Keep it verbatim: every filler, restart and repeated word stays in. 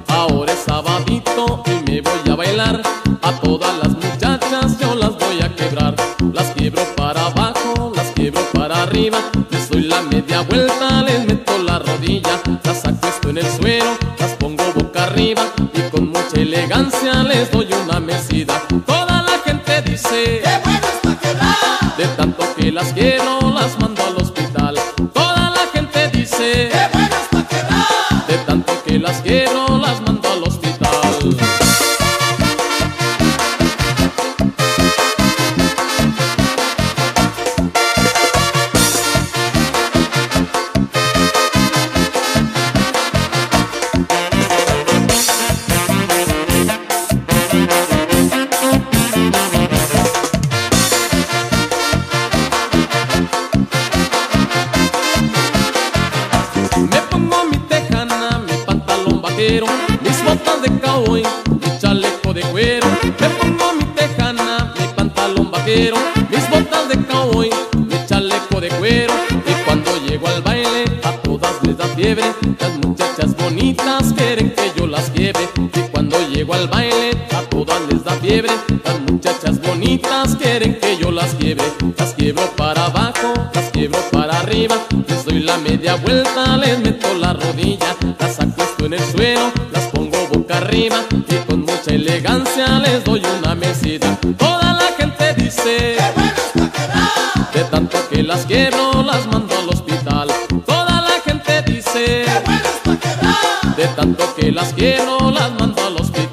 Ahora es sabadito y me voy a bailar. A todas las muchachas yo las voy a quebrar. Las quiebro para abajo, las quiebro para arriba. Les doy la media vuelta, les meto la rodilla. Las acuesto en el suelo, las pongo boca arriba. Y con mucha elegancia les doy una mecida. Toda la gente dice: ¡qué bueno está quebrar! de tanto que las quiero, las mando al hospital. Toda la gente dice: ¡qué bueno está quebrar! de tanto que las quiero, las mando al hospital. Me pongo mi tejana, mi pantalón vaquero, mis botas de cowboy, mi chaleco de cuero. Me pongo mi tejana, mi pantalón vaquero, mis botas de cowboy, mi chaleco de cuero. Y cuando llego al baile a todas les da fiebre. Las muchachas bonitas quieren que yo las lleve. Y cuando llego al baile a todas les da fiebre. Las muchachas bonitas quieren que yo las lleve. Las quiebro para abajo, las quiebro para arriba. Les doy la media vuelta, les meto la rodilla. Las acuesto en el suelo, las pongo boca arriba. Y con mucha elegancia les doy una mecida. Toda la gente dice: ¡qué bueno está quebrar! de tanto que las quiero, las mando al hospital. Toda la gente dice: ¡qué bueno está quebrar! de tanto que las quiero, las mando al hospital.